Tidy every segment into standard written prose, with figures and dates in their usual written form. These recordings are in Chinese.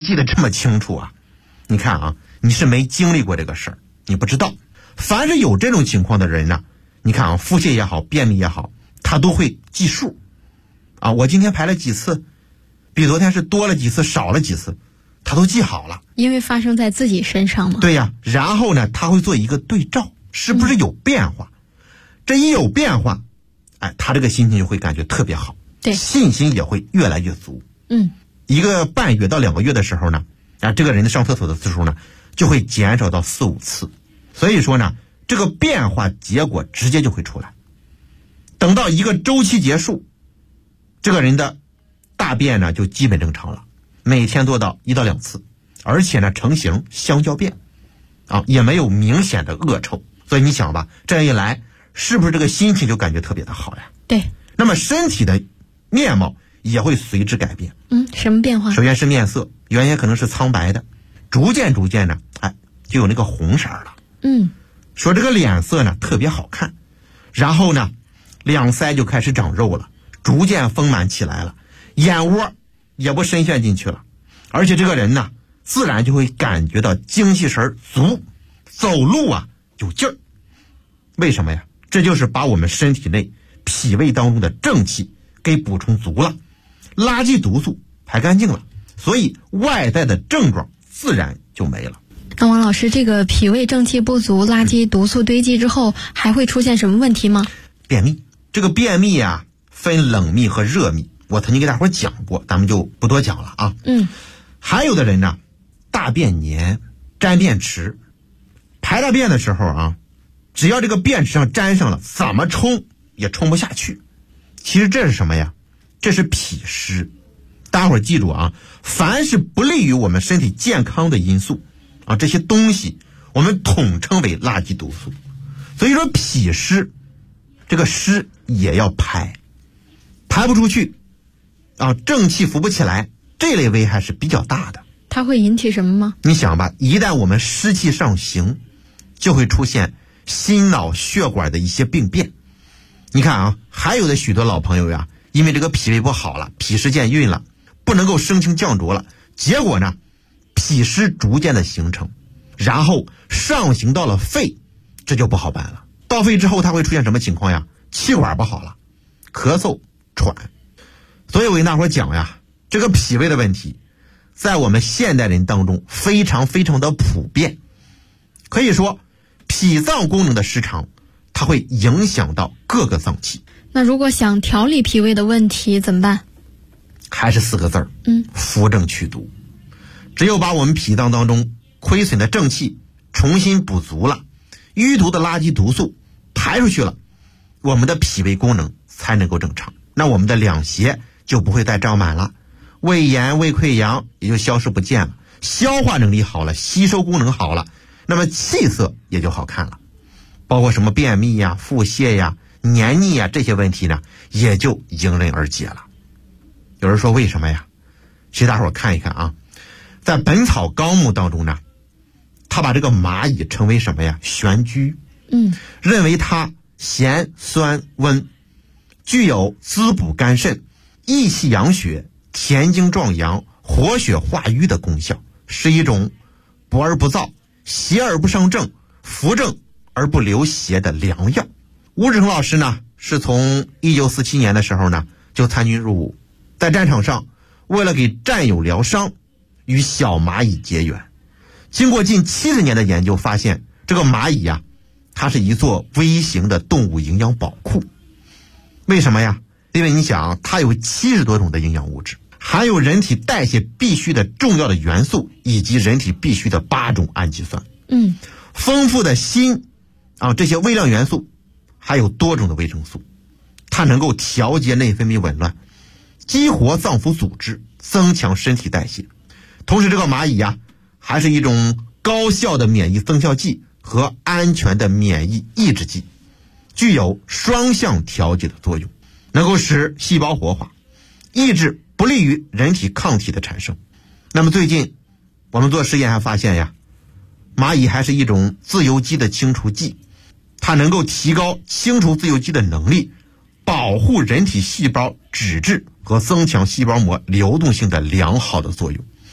记得这么清楚啊？你看啊，你是没经历过这个事儿，你不知道。凡是有这种情况的人呢，你看啊，腹泻也好，便秘也好，他都会记数啊。我今天排了几次，比昨天是多了几次，少了几次，他都记好了。 因为发生在自己身上嘛。 对呀，然后呢，他会做一个对照，是不是有变化？这一有变化，哎，他这个心情就会感觉特别好， 对， 信心也会越来越足。1个半月到2个月的时候呢，这个人的上厕所的次数呢，就会减少到4、5次。所以说呢，这个变化结果直接就会出来。等到一个周期结束，这个人的大便呢就基本正常了，每天做到1到2次，而且呢成型香蕉便啊，也没有明显的恶臭。所以你想吧，这样一来，是不是这个心情就感觉特别的好呀？ 对。 那么身体的面貌也会随之改变。 什么变化？ 首先是面色，原先可能是苍白的，逐渐呢，就有那个红色了。说这个脸色呢特别好看，然后呢，两腮就开始长肉了，逐渐丰满起来了，眼窝也不深陷进去了，而且这个人呢，自然就会感觉到精气神足，走路啊有劲儿。为什么呀？这就是把我们身体内脾胃当中的正气给补充足了，垃圾毒素排干净了，所以外在的症状自然就没了。 那王老师，这个脾胃正气不足，垃圾毒素堆积之后，还会出现什么问题吗？ 便秘。这个便秘啊，分冷秘和热秘，我曾经给大伙讲过，咱们就不多讲了啊。还有的人呢，大便黏，沾便池，排大便的时候啊，只要这个便池上沾上了，怎么冲也冲不下去。其实这是什么呀？这是脾湿。大伙儿记住啊，凡是不利于我们身体健康的因素啊，这些东西我们统称为垃圾毒素。所以说脾湿，这个湿也要排不出去啊，正气扶不起来，这类危害是比较大的。 它会引起什么吗？ 你想吧，一旦我们湿气上行，就会出现心脑血管的一些病变。你看啊，还有的许多老朋友呀，因为这个脾胃不好了，脾湿见运了，不能够升清降浊了，结果呢，脾湿逐渐的形成，然后上行到了肺，这就不好办了。到肺之后，它会出现什么情况呀？气管不好了，咳嗽、喘。所以我跟大伙讲呀，这个脾胃的问题，在我们现代人当中非常非常的普遍。可以说，脾脏功能的失常，它会影响到各个脏器。 那如果想调理脾胃的问题怎么办？ 还是4个字儿，扶正祛毒。只有把我们脾脏当中亏损的正气重新补足了，淤毒的垃圾毒素排出去了，我们的脾胃功能才能够正常。那我们的两胁就不会再胀满了，胃炎、胃溃疡也就消失不见了，消化能力好了，吸收功能好了，那么气色也就好看了。包括什么便秘呀、腹泻呀、黏腻呀，这些问题呢，也就迎刃而解了。有人说为什么呀？其实大伙儿看一看啊，在《本草纲目》当中呢，他把这个蚂蚁称为什么呀？玄居。认为它咸酸温，具有滋补肝肾、益气养血、填精壮阳、活血化瘀的功效，是一种补而不燥、邪而不伤正、扶正而不留邪的良药。吴志成老师呢，是从1947年的时候呢就参军入伍，在战场上为了给战友疗伤，与小蚂蚁结缘。经过近70年的研究，发现这个蚂蚁呀，它是一座微型的动物营养宝库。为什么呀？因为你想，它有70多种的营养物质，含有人体代谢必需的重要的元素，以及人体必需的8种氨基酸。丰富的锌啊，这些微量元素，还有多种的维生素，它能够调节内分泌紊乱，激活脏腑组织，增强身体代谢。同时这个蚂蚁呀，还是一种高效的免疫增效剂和安全的免疫抑制剂，具有双向调节的作用，能够使细胞活化，抑制不利于人体抗体的产生。那么最近我们做实验还发现呀，蚂蚁还是一种自由基的清除剂，它能够提高清除自由基的能力，保护人体细胞脂质和增强细胞膜流动性的良好的作用。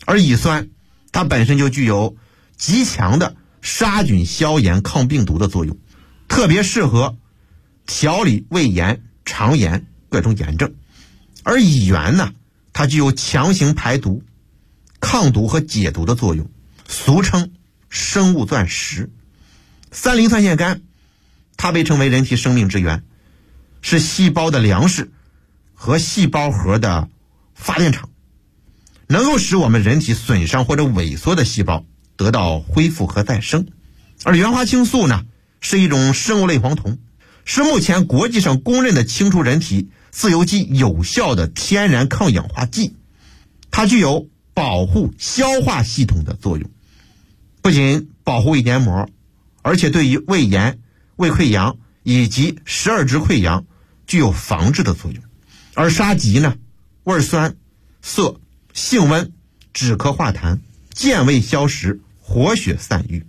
而乙酸它本身就具有极强的杀菌消炎抗病毒的作用，特别适合调理胃炎、肠炎各种炎症。而乙元呢，它具有强行排毒、抗毒和解毒的作用，俗称生物钻石。三磷酸腺苷它被称为人体生命之源，是细胞的粮食和细胞核的发电厂，能够使我们人体损伤或者萎缩的细胞得到恢复和再生。而原花青素呢，是一种生物类黄酮，是目前国际上公认的清除人体自由基有效的天然抗氧化剂，它具有保护消化系统的作用，不仅保护胃黏膜，而且对于胃炎、胃溃疡以及十二指溃疡具有防治的作用。而沙棘呢，味酸、涩、性温、止咳化痰、健胃消食、活血散瘀，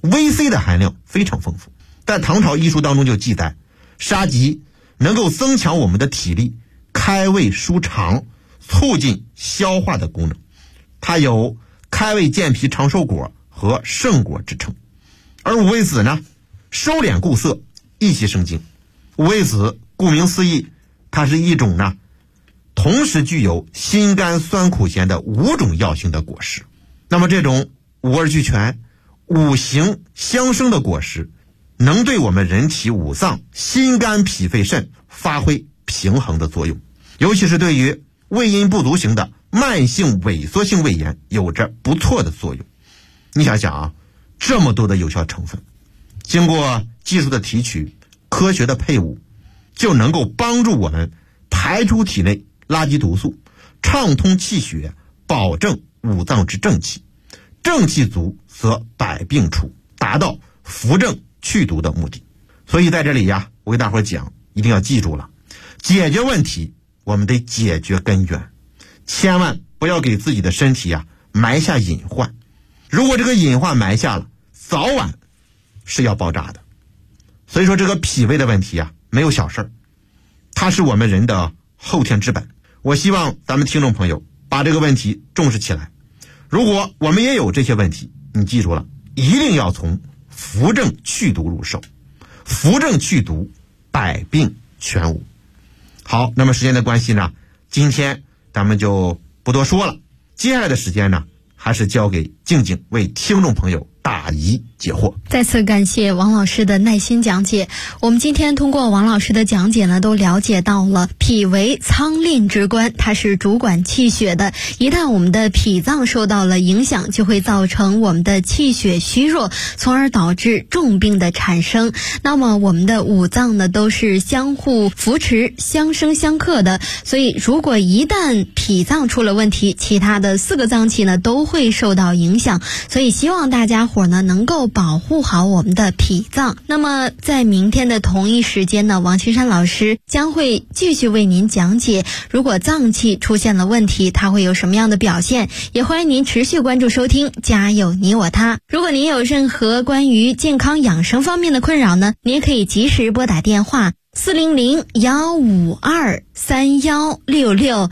VC 的含量非常丰富。在唐朝医书当中就记载，沙棘能够增强我们的体力，开胃舒肠，促进消化的功能。它有开胃健脾长寿果和圣果之称。而五味子呢，收敛固涩，益气生津。五味子顾名思义，它是一种呢同时具有辛甘酸苦咸的5种药性的果实。那么这种五味俱全、五行相生的果实，能对我们人体五脏心肝脾肺肾发挥平衡的作用，尤其是对于胃阴不足型的慢性萎缩性胃炎有着不错的作用。你想想啊，这么多的有效成分，经过技术的提取、科学的配伍，就能够帮助我们排出体内垃圾毒素，畅通气血，保证五脏之正气。正气足则百病除，达到扶正去毒的目的。所以在这里呀，我给大伙讲，一定要记住了，解决问题我们得解决根源，千万不要给自己的身体埋下隐患。如果这个隐患埋下了，早晚是要爆炸的。所以说这个脾胃的问题没有小事，它是我们人的后天之本。我希望咱们听众朋友把这个问题重视起来。如果我们也有这些问题，你记住了，一定要从扶正去毒入手，扶正去毒，百病全无。好，那么时间的关系呢，今天咱们就不多说了，接下来的时间呢，还是交给静静为听众朋友答疑解惑。 再次感谢王老师的耐心讲解。我们今天通过王老师的讲解呢，都了解到了脾为仓廪之官，它是主管气血的。一旦我们的脾脏受到了影响，就会造成我们的气血虚弱，从而导致重病的产生。那么我们的五脏呢，都是相互扶持、相生相克的，所以如果一旦脾脏出了问题，其他的4个脏器呢都会受到影响。所以希望大家伙呢能够保护好我们的脾脏。那么在明天的同一时间呢，王青山老师将会继续为您讲解，如果脏器出现了问题，它会有什么样的表现。也欢迎您持续关注收听家有你我他。如果您有任何关于健康养生方面的困扰呢，您也可以及时拨打电话400-152-3166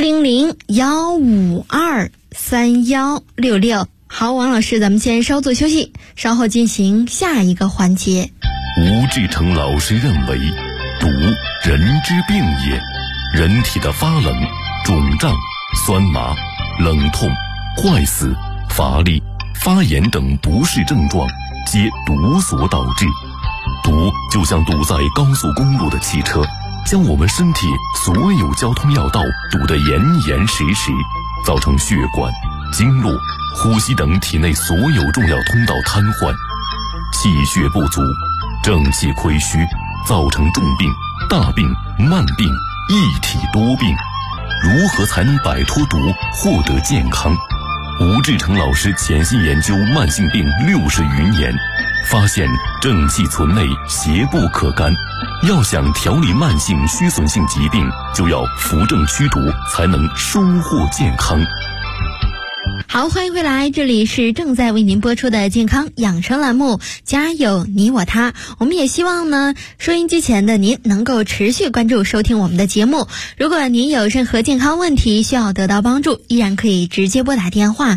400-152-3166。好，王老师，咱们先稍作休息，稍后进行下一个环节。 吴志成老师认为，毒人之病也，人体的发冷、肿胀、酸麻、冷痛、坏死、乏力、发炎等不适症状，皆毒所导致。毒就像堵在高速公路的汽车，将我们身体所有交通要道堵得严严实实，造成血管、经络、呼吸等体内所有重要通道瘫痪，气血不足，正气亏虚，造成重病、大病、慢病，一体多病。如何才能摆脱毒，获得健康？吴志成老师潜心研究慢性病60余年，发现正气存内，邪不可干。要想调理慢性虚损性疾病，就要扶正驱毒，才能收获健康。 好，欢迎回来，这里是正在为您播出的健康养生栏目，家有你我他。我们也希望呢，收音机前的您能够持续关注收听我们的节目。如果您有任何健康问题需要得到帮助，依然可以直接拨打电话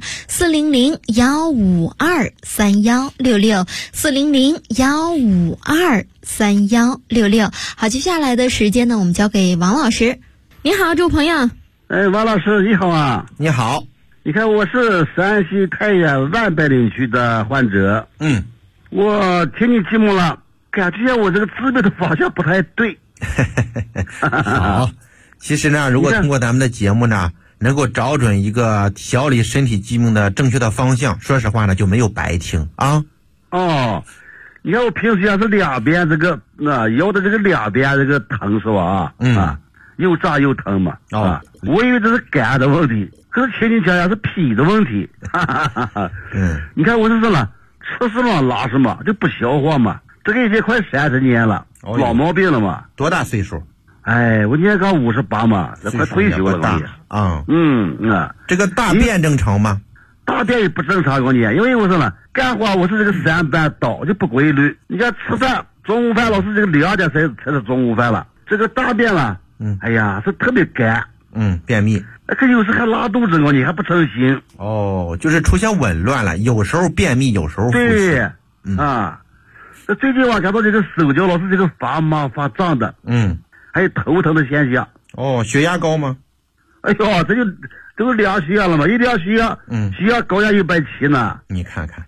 400-152-3166，400-152-3166。好，接下来的时间呢，我们交给王老师。你好，这位朋友。 王老师你好啊。 你好。 你看我是山西太原万柏林区的患者。我听你节目了，感觉我这个治病的方向不太对。 好，其实呢，如果通过咱们的节目呢，能够找准一个调理身体疾病的正确的方向，说实话呢，就没有白听啊。 你看我平时要是两边这个腰的这个两边这个疼是吧？又胀又疼嘛。我以为这是肝的问题，可是听你讲是脾的问题。你看我是什么吃什么拉什么就不消化嘛，这个已经快30年了，老毛病了嘛。 多大岁数？ 我年刚58嘛，这快退休了。 这个大便正常吗？ 大便也不正常，我讲，因为我说了，干活我是这个3班倒就不规律。你看吃饭，中午饭老是这个2点才是中午饭了，这个大便了，是特别干。 便秘。 可有时还拉肚子，你还不成心。 就是出现紊乱了，有时候便秘，有时候腹泻。最近我感到这个手脚老是这个发麻发胀的。还有头疼的现象。 血压高吗？ 这就量血压了嘛，一量血压，血压高压170呢。 你看看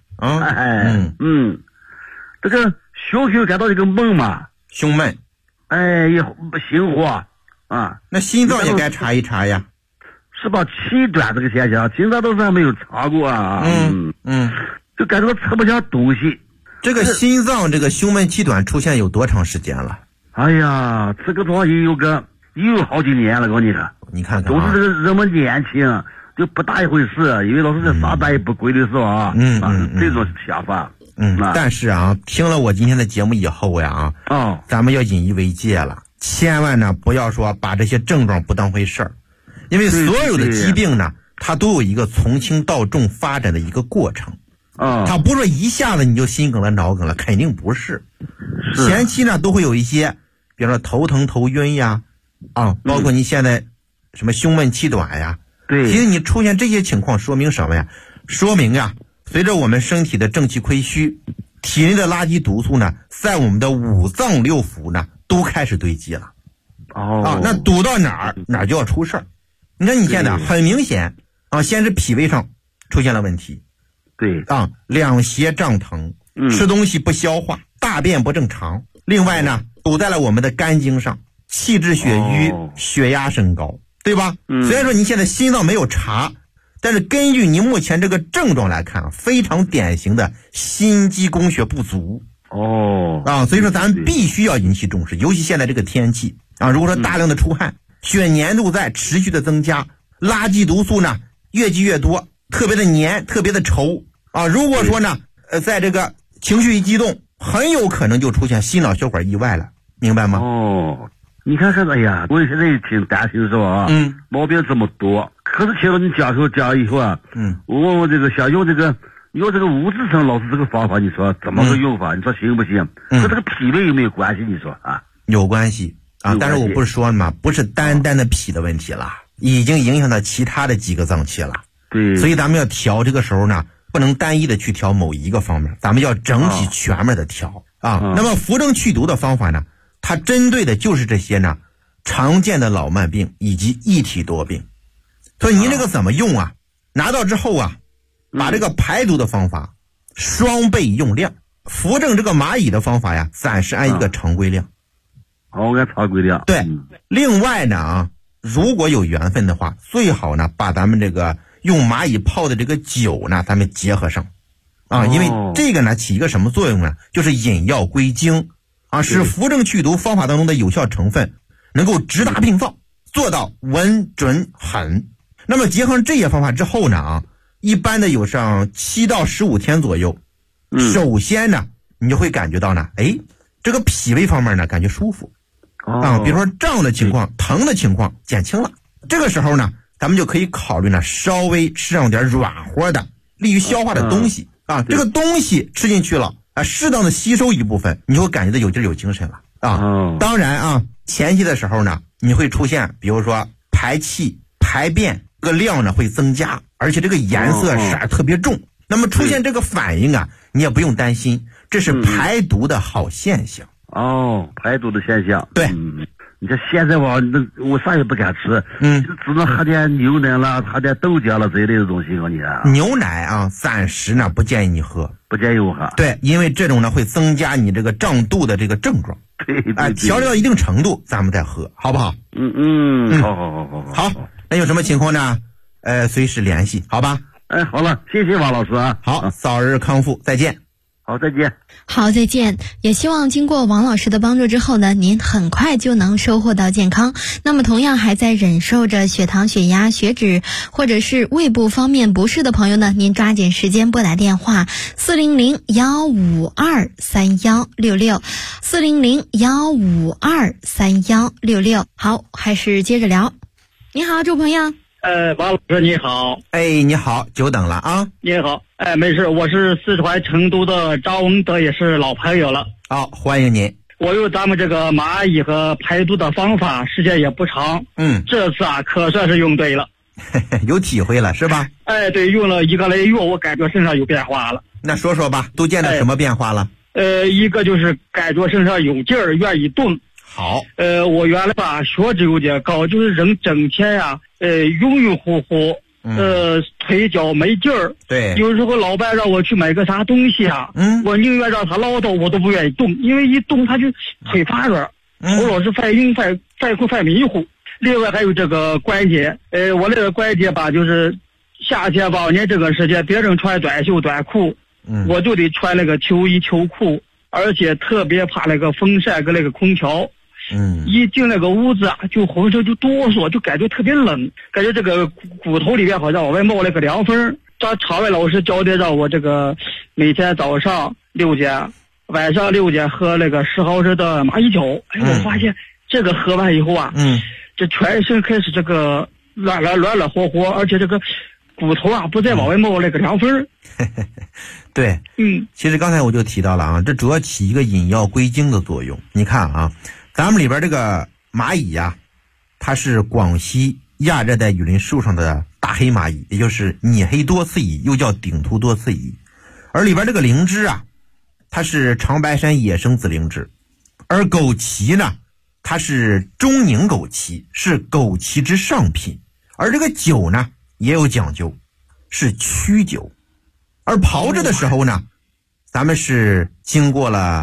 这个胸感到这个闷嘛， 胸闷， 也心慌那心脏也该查一查呀。 是吧？气短这个现象，心脏都是还没有查过啊。就感觉吃不下东西。 这个心脏这个胸闷气短出现有多长时间了？ 这个东西也有好几年了， 你看看都是这个人们年轻就不大一回事，因为老是这啥大也不规律是吧？这种想法。 但是听了我今天的节目以后呀咱们要引以为戒了，千万呢不要说把这些症状不当回事儿，因为所有的疾病呢，它都有一个从轻到重发展的一个过程。它不是说一下子你就心梗了脑梗了，肯定不是。前期呢都会有一些，比如说头疼头晕呀，包括你现在什么胸闷气短呀。其实你出现这些情况说明什么呀？说明随着我们身体的正气亏虚，体内的垃圾毒素呢，在我们的5脏6腑呢都开始堆积了。那堵到哪儿就要出事儿。你看你现在很明显先是脾胃上出现了问题。两胁胀疼，吃东西不消化，大便不正常。另外呢，堵在了我们的肝经上，气滞血瘀，血压升高，对吧？虽然说你现在心脏没有查，但是根据你目前这个症状来看非常典型的心肌供血不足。所以说咱们必须要引起重视，尤其现在这个天气如果说大量的出汗，血粘度在持续的增加，垃圾毒素呢越积越多，特别的黏，特别的稠如果说呢在这个情绪一激动，很有可能就出现心脑血管意外了，明白吗？ 你看看，我现在也挺担心是吧？毛病这么多，可是听了你讲以后我问我这个想用这个吴志成老师这个方法，你说怎么个用法？你说行不行？和这个脾胃有没有关系？你说有关系但是我不是说了吗？不是单单的脾的问题了，已经影响到其他的几个脏器了。所以咱们要调这个时候呢，不能单一的去调某一个方面，咱们要整体全面的调那么扶正祛毒的方法呢，它针对的就是这些呢常见的老慢病以及一体多病。所以您这个怎么用拿到之后把这个排毒的方法双倍用量，扶正这个蚂蚁的方法暂时按一个常规量。 按常规量。 对。另外呢如果有缘分的话，最好呢把咱们这个用蚂蚁泡的这个酒呢咱们结合上因为这个呢起一个什么作用呢？就是引药归经使扶正祛毒方法当中的有效成分能够直达病灶，做到稳准狠。那么结合这些方法之后呢一般的有上7到15天左右，首先呢你就会感觉到呢这个脾胃方面呢感觉舒服比如说胀的情况疼的情况减轻了。这个时候呢咱们就可以考虑呢，稍微吃上点软和的、利于消化的东西啊。这个东西吃进去了啊，适当的吸收一部分，你就会感觉到有劲有精神了啊。当然啊，前期的时候呢，你会出现，比如说排气、排便这个量呢会增加，而且这个颜色色特别重。那么出现这个反应啊，你也不用担心，这是排毒的好现象。 排毒的现象。 对。 你看现在吧，我啥也不敢吃，只能喝点牛奶了，喝点豆浆了这一类的东西。我你看， 牛奶啊，暂时呢不建议你喝， 不建议我喝。 对，因为这种呢会增加你这个胀肚的这个症状。 对， 调理到一定程度，咱们再喝，好不好？好，那有什么情况呢？随时联系，好吧？ 好了，谢谢王老师啊。 好，早日康复，再见。 好，再见。 好，再见。也希望经过王老师的帮助之后呢，您很快就能收获到健康。那么同样还在忍受着血糖、血压、血脂或者是胃部方面不适的朋友呢，您抓紧时间拨打电话400-152-3166 400-152-3166。好，还是接着聊。你好，这位朋友。 王老师你好。 你好，久等了啊。 你好。没事，我是四川成都的张文德，也是老朋友了。 好，欢迎您。 我用咱们这个蚂蚁和排毒的方法，时间也不长。这次啊，可算是用对了。 有体会了是吧？ 对，用了1个来月，我感觉身上有变化了。 那说说吧，都见到什么变化了？ 一个就是感觉身上有劲儿，愿意动。 好。 我原来吧血脂有点高，就是人整天呀，晕晕乎乎。腿脚没劲儿。 对， 有时候老伴让我去买个啥东西啊，我宁愿让他唠叨，我都不愿意动，因为一动他就腿发软，头老是犯晕、犯困、犯迷糊。另外还有这个关节，我那个关节吧，就是夏天往年这个时间，别人穿短袖短裤，我就得穿那个秋衣秋裤，而且特别怕那个风扇跟那个空调。一进那个屋子啊，就浑身就哆嗦，就感觉特别冷，感觉这个骨头里面好像往外冒了个凉风。这场外老师交代让我这个每天早上6点，晚上6点喝那个10毫升的蚂蚁酒。我发现这个喝完以后啊，这全身开始这个软和和，而且这个骨头啊不再往外冒那个凉风。 对，其实刚才我就提到了啊，这主要起一个引药归经的作用。你看啊。咱们里边这个蚂蚁呀，它是广西亚热带雨林树上的大黑蚂蚁，也就是拟黑多刺蚁，又叫顶突多刺蚁。而里边这个灵芝啊，它是长白山野生紫灵芝。而枸杞呢，它是中宁枸杞，是枸杞之上品。而这个酒呢，也有讲究，是曲酒。而炮制的时候呢，咱们是经过了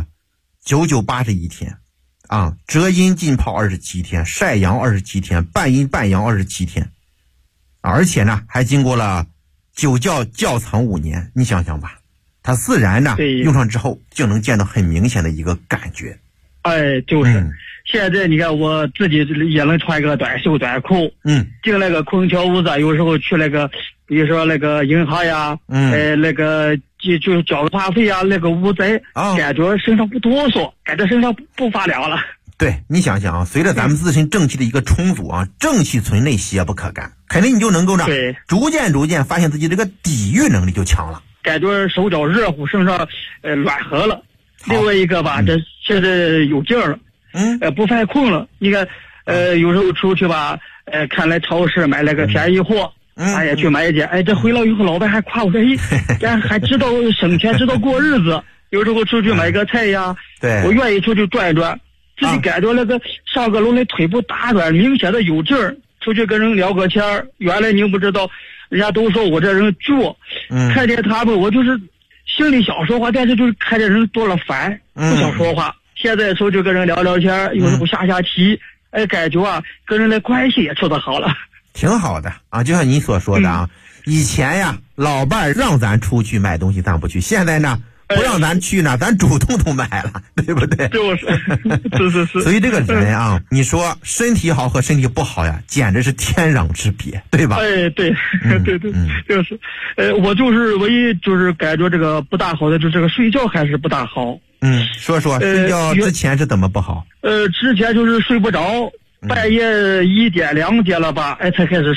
9981天。折阴浸泡27天，晒阳27天，半阴半阳27天，而且呢还经过了酒窖藏5年。你想想吧，它自然呢用上之后就能见到很明显的一个感觉。 就是现在你看我自己也能穿个短袖短裤，进那个空调屋子，有时候去那个比如说那个银行呀，那个就缴个话费啊，那个屋子感觉身上不哆嗦，感觉身上不发凉了。 对，你想想啊，随着咱们自身正气的一个充足啊，正气存内，邪不可干，肯定你就能够呢，逐渐发现自己这个抵御能力就强了， 感觉手脚热乎，身上暖和了。另外一个吧，这现在有劲儿了，不犯困了。你看，有时候出去吧，看来超市买了个便宜货。也去买一件。这回来以后，老板还夸我说：“还知道省钱，知道过日子。”有时候出去买个菜呀，我愿意出去转转，自己感觉那个上个楼那腿部打软，明显的有劲儿。出去跟人聊个天儿，原来您不知道，人家都说我这人倔，看见他们我就是心里想说话，但是就是看见人多了烦，不想说话。现在出去跟人聊聊天，有时候下棋，感觉啊跟人的关系也处得好了。 挺好的啊，就像你所说的啊，以前呀，老伴让咱出去买东西咱不去，现在呢不让咱去呢，咱主动都买了，对不对？ 是。 所以这个人啊，你说身体好和身体不好呀，简直是天壤之别，对吧？ 对，就是，我就是唯一就是感觉这个不大好的，就这个睡觉还是不大好。 说睡觉之前是怎么不好？ 之前就是睡不着。半夜1点2点了吧，才开始睡。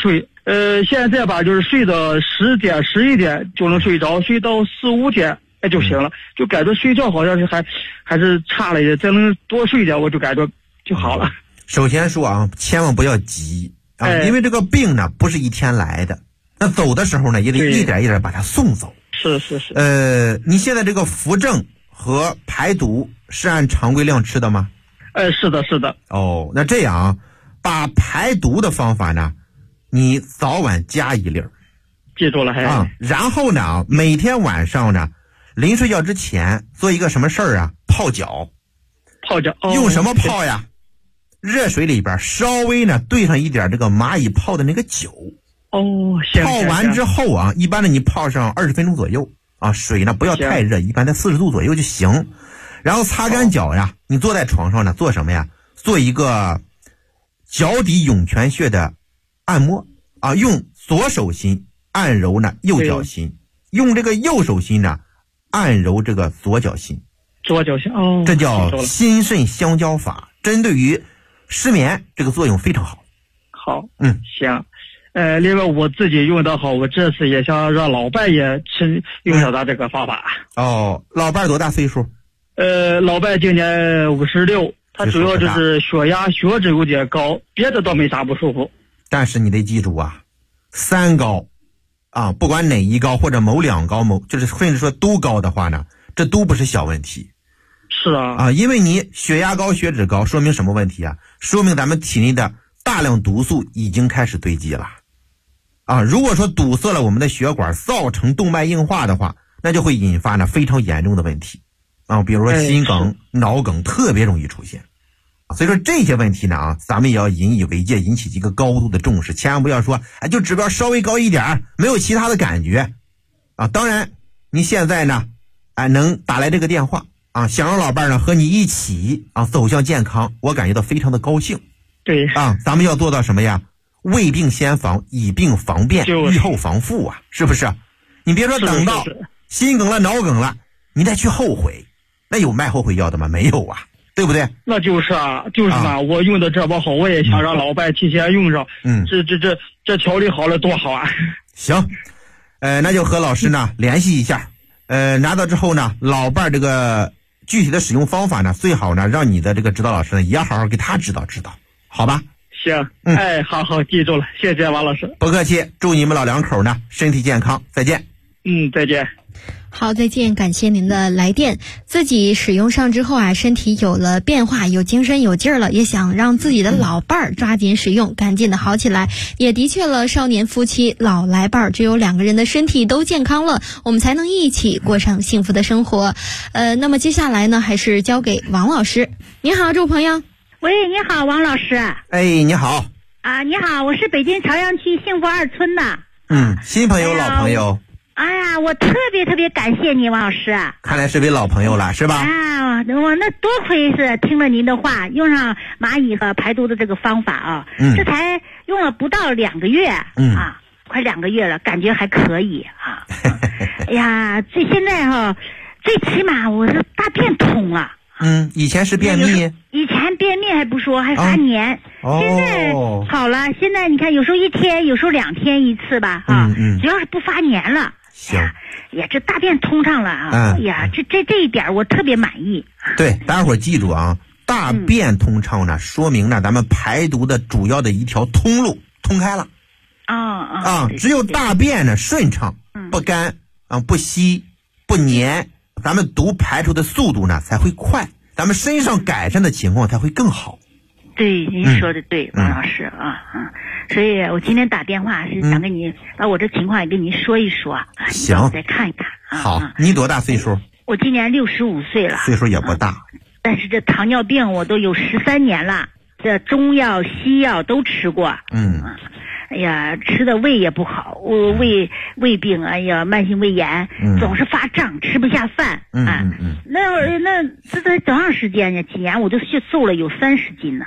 现在吧，就是睡到10点、11点就能睡着，睡到4、5点就行了，就感觉睡觉好像是还是差了一点，再能多睡点我就感觉就好了。 首先说啊，千万不要急啊，因为这个病呢不是一天来的，那走的时候呢也得一点一点把它送走。 是。 你现在这个扶正和排毒是按常规量吃的吗？ 是的。 哦，那这样把排毒的方法呢，你早晚加一粒儿， 记住了啊。然后呢，每天晚上呢，临睡觉之前做一个什么事儿啊？泡脚。用什么泡呀？热水里边稍微呢兑上一点这个蚂蚁泡的那个酒。泡完之后啊，一般的你泡上20分钟左右啊，水呢不要太热，一般在40度左右就行。然后擦干脚呀，你坐在床上呢，做什么呀？做一个脚底涌泉穴的按摩啊，用左手心按揉呢右脚心，用这个右手心呢按揉这个左脚心。这叫心肾相交法，针对于失眠这个作用非常好。 行。另外我自己用的好，我这次也想让老伴也用上他这个方法。 老伴多大岁数？ 老伴今年56，他主要就是血压血脂有点高，别的倒没啥不舒服。 但是你得记住啊，3高啊，不管哪一高或者某2高就是甚至说都高的话呢，这都不是小问题。 是啊， 因为你血压高血脂高说明什么问题啊？说明咱们体内的大量毒素已经开始堆积了啊。如果说堵塞了我们的血管，造成动脉硬化的话，那就会引发呢非常严重的问题啊，比如说心梗、脑梗特别容易出现。所以说这些问题呢咱们也要引以为戒，引起一个高度的重视，千万不要说就指标稍微高一点，没有其他的感觉啊。当然你现在呢能打来这个电话啊，想让老伴呢和你一起走向健康，我感觉到非常的高兴。 对咱们要做到什么呀？未病先防，以病防变，预后防复啊，是不是？你别说等到心梗了脑梗了你再去后悔，那有卖后悔药的吗？没有啊，对不对？ 那就是嘛，我用的这么好，我也想让老伴提前用上。这调理好了多好啊。 行，那就和老师呢联系一下，拿到之后呢，老伴这个具体的使用方法呢，最好呢让你的这个指导老师呢也好好给他指导指导，好吧？ 行，好，记住了，谢谢王老师。 不客气，祝你们老两口呢身体健康，再见。 再见。 好，再见，感谢您的来电。自己使用上之后啊，身体有了变化，有精神有劲儿了，也想让自己的老伴儿抓紧使用，赶紧的好起来。也的确了，少年夫妻老来伴儿，只有2个人的身体都健康了，我们才能一起过上幸福的生活。那么接下来呢，还是交给王老师。你好，这位朋友。 喂，你好，王老师。 你好。 你好，我是北京朝阳区幸福2村的。 新朋友老朋友。 我特别感谢你，王老师。 看来是位老朋友了，是吧？ 我那多亏是听了您的话，用上蚂蚁和排毒的这个方法啊。这才用了不到2个月快2个月了，感觉还可以啊。这现在最起码我是大便通了。 以前是便秘。 以前便秘还不说，还发黏。现在好了，现在你看，有时候1天，有时候2天一次吧。只要是不发黏了。 行。 这大便通畅了啊！这一点我特别满意。 对，大伙儿记住啊，大便通畅呢，说明呢咱们排毒的主要的一条通路通开了。只有大便呢顺畅，不干不稀不黏，咱们毒排出的速度呢才会快，咱们身上改善的情况才会更好。 对，您说的对，王老师所以我今天打电话是想跟你把我这情况也跟您说一说。 行， 再看一看。 好，你多大岁数？ 我今年65岁了。 岁数也不大。 但是这糖尿病我都有13年了，这中药西药都吃过。吃的胃也不好，我胃病，慢性胃炎，总是发胀，吃不下饭。那这才多长时间呢？几年我都瘦了有30斤呢。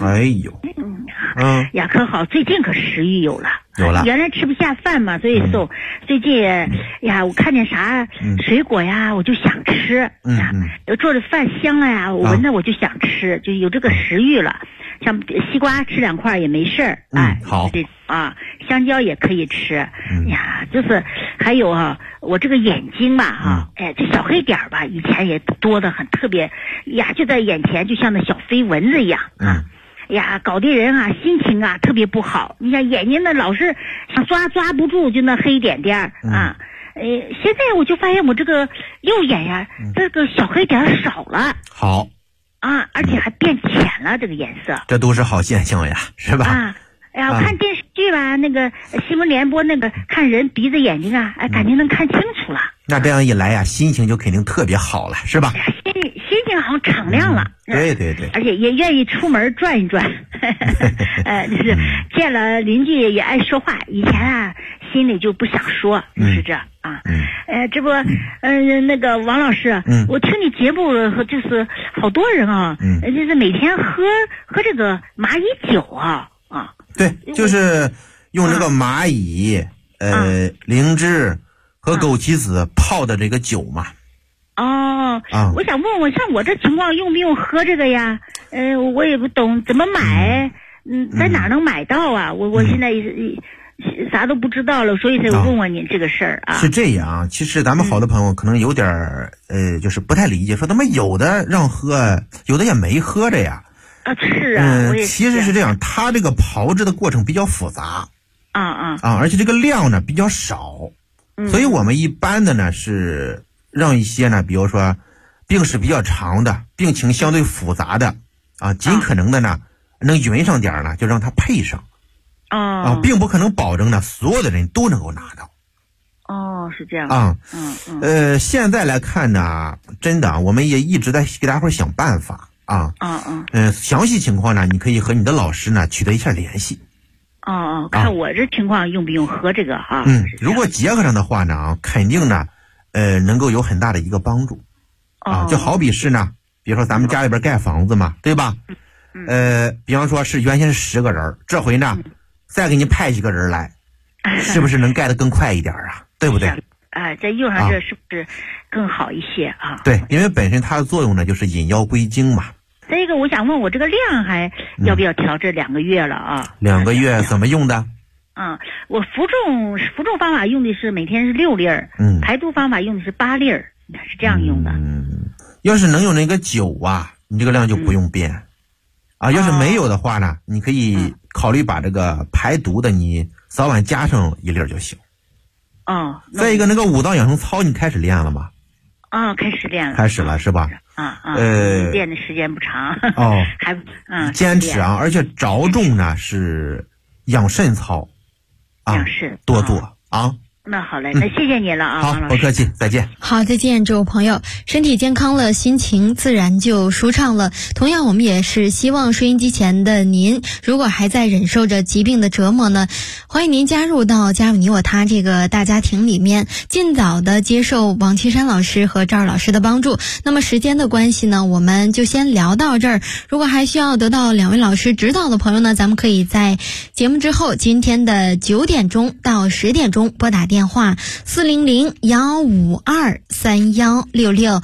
可好，最近可食欲有了。原来吃不下饭嘛，所以瘦。最近我看见啥水果呀，我就想吃。做的饭香了呀，我闻着我就想吃，就有这个食欲了。 像西瓜吃2块也没事儿， 好这香蕉也可以吃。呀，就是还有我这个眼睛吧这小黑点吧，以前也多得很，特别呀，就在眼前，就像那小飞蚊子一样呀，搞得人心情特别不好。你看眼睛呢，老是想抓不住，就那黑点点现在我就发现我这个右眼这个小黑点少了。 好而且还变浅了，这个颜色。 这都是好现象呀，是吧？ 我看电视剧吧，那个新闻联播那个看人鼻子眼睛感觉能看清楚了。 那这样一来心情就肯定特别好了，是吧？ 心情好像敞亮了。 对， 而且也愿意出门转一转。就是见了邻居也爱说话，以前心里就不想说，就是这这不那个王老师，我听你节目就是好多人就是每天喝这个蚂蚁酒对，就是用这个蚂蚁灵芝和枸杞子泡的这个酒嘛。 我想问问，像我这情况用不用喝这个呀？我也不懂怎么买，在哪能买到啊？我现在啥都不知道了，所以才问问您这个事儿是这样，其实咱们好多朋友可能有点就是不太理解，说他们有的让喝，有的也没喝着呀。 是我也是。 其实是这样，它这个炮制的过程比较复杂而且这个量呢比较少，所以我们一般的呢是让一些呢，比如说病史比较长的、病情相对复杂的尽可能的呢能匀上点呢，就让它配上并不可能保证呢所有的人都能够拿到。 是这样现在来看呢，真的我们也一直在给大伙想办法详细情况呢，你可以和你的老师呢取得一下联系。 看我这情况用不用喝这个如果结合上的话呢，肯定呢能够有很大的一个帮助就好比是呢，比如说咱们家里边盖房子嘛，对吧？比方说是原先是10个人，这回呢再给你派几个人来，是不是能盖得更快一点对不对？ 再用上这是不是更好一些对，因为本身它的作用呢就是引药归经嘛。 再一个，我想问我这个量还要不要调？这2个月了 2个月怎么用的？ 我服种方法用的是每天是6粒儿，排毒方法用的是8粒儿，是这样用的。 要是能有那个酒你这个量就不用变要是没有的话呢，你可以考虑把这个排毒的你早晚加上1粒就行。再一个，那个5脏养生操你开始练了吗？ 开始练了。 开始了是吧？ 练的时间不长还坚持而且着重呢是养肾操养肾多做那好嘞，那谢谢你了好，不客气，再见。 好，再见，这位朋友。身体健康了，心情自然就舒畅了。同样，我们也是希望收音机前的您，如果还在忍受着疾病的折磨呢，欢迎您加入你我他这个大家庭里面，尽早的接受王岐山老师和赵老师的帮助。那么时间的关系呢，我们就先聊到这儿。如果还需要得到2位老师指导的朋友呢，咱们可以在节目之后，今天的9点钟到10点钟拨打电话400-152-3166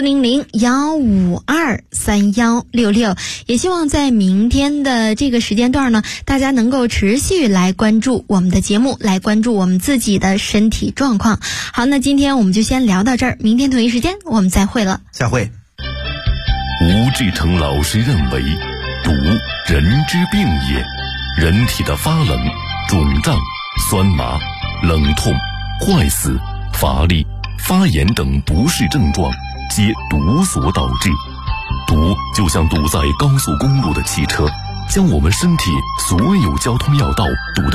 400-152-3166。也希望在明天的这个时间段呢，大家能够持续来关注我们的节目，来关注我们自己的身体状况。好，那今天我们就先聊到这儿，明天同一时间我们再会了。 下会。 吴志成老师认为，毒人之病也，人体的发冷、肿胀、酸麻、冷痛、坏死、乏力、发炎等不适症状皆毒所导致。毒就像堵在高速公路的汽车，将我们身体所有交通要道堵得